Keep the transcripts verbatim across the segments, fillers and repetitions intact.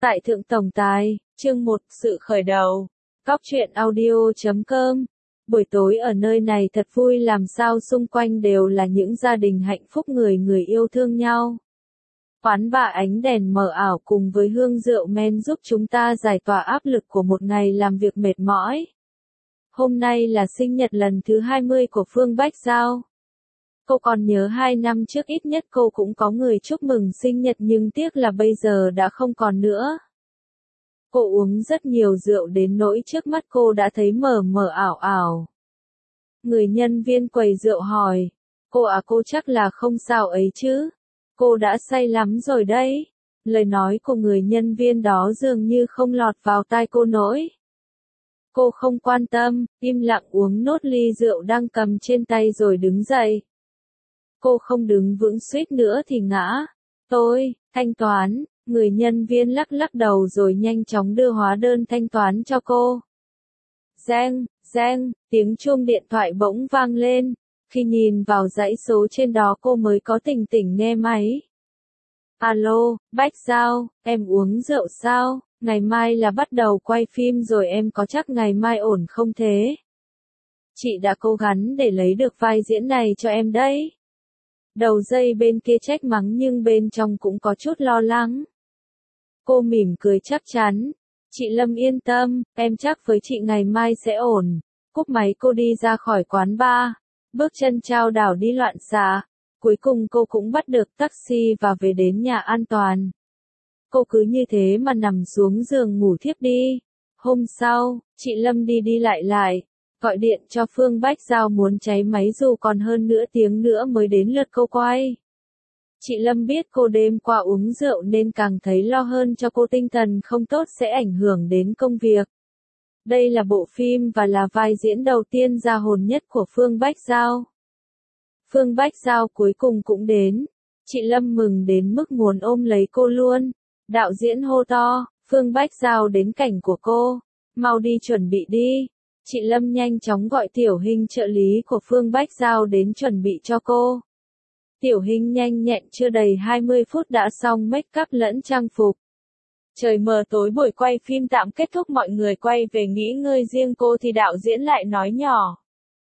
Tại Thượng Tổng Tài, chương một, sự khởi đầu. Góc truyện audio chấm com. Buổi tối ở nơi này thật vui, làm sao xung quanh đều là những gia đình hạnh phúc, người người yêu thương nhau. Quán bà ánh đèn mờ ảo cùng với hương rượu men giúp chúng ta giải tỏa áp lực của một ngày làm việc mệt mỏi. Hôm nay là sinh nhật lần thứ hai mươi của Phương Bách Giao. Cô còn nhớ hai năm trước ít nhất cô cũng có người chúc mừng sinh nhật, nhưng tiếc là bây giờ đã không còn nữa. Cô uống rất nhiều rượu đến nỗi trước mắt cô đã thấy mờ mờ ảo ảo. Người nhân viên quầy rượu hỏi, cô à, cô chắc là không sao ấy chứ? Cô đã say lắm rồi đấy. Lời nói của người nhân viên đó dường như không lọt vào tai cô nổi. Cô không quan tâm, im lặng uống nốt ly rượu đang cầm trên tay rồi đứng dậy. Cô không đứng vững suýt nữa thì ngã. Tôi, thanh toán, người nhân viên lắc lắc đầu rồi nhanh chóng đưa hóa đơn thanh toán cho cô. Reng, reng, tiếng chuông điện thoại bỗng vang lên. Khi nhìn vào dãy số trên đó cô mới có tỉnh tỉnh nghe máy. Alo, Bách Giao, em uống rượu sao? Ngày mai là bắt đầu quay phim rồi, em có chắc ngày mai ổn không thế? Chị đã cố gắng để lấy được vai diễn này cho em đấy. Đầu dây bên kia trách mắng nhưng bên trong cũng có chút lo lắng. Cô mỉm cười chắc chắn. Chị Lâm yên tâm, em chắc với chị ngày mai sẽ ổn. Cúp máy cô đi ra khỏi quán bar. Bước chân chao đảo đi loạn xạ. Cuối cùng cô cũng bắt được taxi và về đến nhà an toàn. Cô cứ như thế mà nằm xuống giường ngủ thiếp đi. Hôm sau, chị Lâm đi đi lại lại. Gọi điện cho Phương Bách Giao muốn cháy máy dù còn hơn nửa tiếng nữa mới đến lượt cô quay. Chị Lâm biết cô đêm qua uống rượu nên càng thấy lo hơn cho cô, tinh thần không tốt sẽ ảnh hưởng đến công việc. Đây là bộ phim và là vai diễn đầu tiên ra hồn nhất của Phương Bách Giao. Phương Bách Giao cuối cùng cũng đến. Chị Lâm mừng đến mức muốn ôm lấy cô luôn. Đạo diễn hô to, Phương Bách Giao đến cảnh của cô. Mau đi chuẩn bị đi. Chị Lâm nhanh chóng gọi Tiểu Hinh, trợ lý của Phương Bách Giao, đến chuẩn bị cho cô. Tiểu Hinh nhanh nhẹn chưa đầy hai mươi phút đã xong make up lẫn trang phục. Trời mờ tối, buổi quay phim tạm kết thúc, mọi người quay về nghỉ ngơi, riêng cô thì đạo diễn lại nói nhỏ.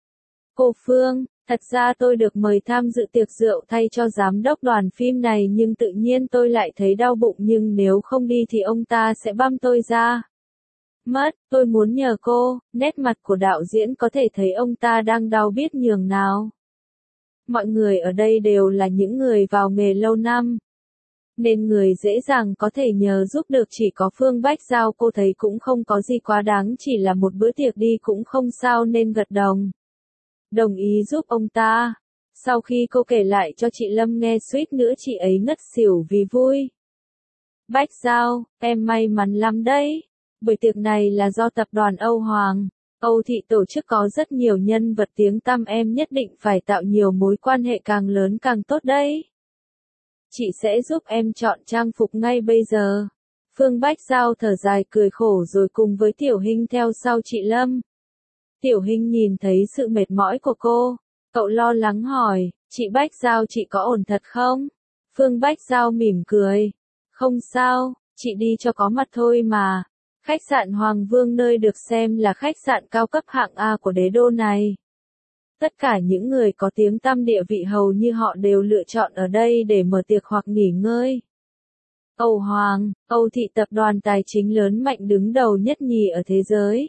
Cô Phương, thật ra tôi được mời tham dự tiệc rượu thay cho giám đốc đoàn phim này, nhưng tự nhiên tôi lại thấy đau bụng, nhưng nếu không đi thì ông ta sẽ băm tôi ra mất. Tôi muốn nhờ cô. Nét mặt của đạo diễn có thể thấy ông ta đang đau biết nhường nào. Mọi người ở đây đều là những người vào nghề lâu năm, nên người dễ dàng có thể nhờ giúp được chỉ có Phương Bách Giao. Cô thấy cũng không có gì quá đáng, chỉ là một bữa tiệc đi cũng không sao nên gật đồng. Đồng ý giúp ông ta. Sau khi cô kể lại cho chị Lâm nghe, suýt nữa chị ấy ngất xỉu vì vui. Bách Giao, em may mắn lắm đấy. Buổi tiệc này là do tập đoàn Âu Hoàng, Âu Thị tổ chức, có rất nhiều nhân vật tiếng tăm, em nhất định phải tạo nhiều mối quan hệ, càng lớn càng tốt đấy. Chị sẽ giúp em chọn trang phục ngay bây giờ. Phương Bách Giao thở dài cười khổ rồi cùng với Tiểu Hinh theo sau chị Lâm. Tiểu Hinh nhìn thấy sự mệt mỏi của cô, cậu lo lắng hỏi, chị Bách Giao, chị có ổn thật không? Phương Bách Giao mỉm cười, không sao, chị đi cho có mặt thôi mà. Khách sạn Hoàng Vương, nơi được xem là khách sạn cao cấp hạng A của đế đô này. Tất cả những người có tiếng tăm địa vị hầu như họ đều lựa chọn ở đây để mở tiệc hoặc nghỉ ngơi. Âu Hoàng, Âu Thị tập đoàn tài chính lớn mạnh đứng đầu nhất nhì ở thế giới.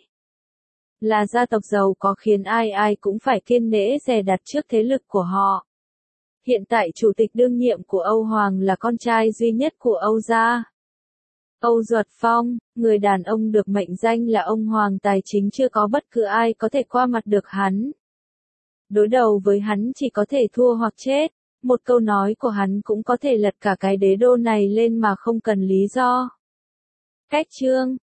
Là gia tộc giàu có khiến ai ai cũng phải kiêng nể dè đặt trước thế lực của họ. Hiện tại chủ tịch đương nhiệm của Âu Hoàng là con trai duy nhất của Âu gia. Âu Duật Phong, người đàn ông được mệnh danh là ông Hoàng tài chính, chưa có bất cứ ai có thể qua mặt được hắn. Đối đầu với hắn chỉ có thể thua hoặc chết. Một câu nói của hắn cũng có thể lật cả cái đế đô này lên mà không cần lý do. Cách chương,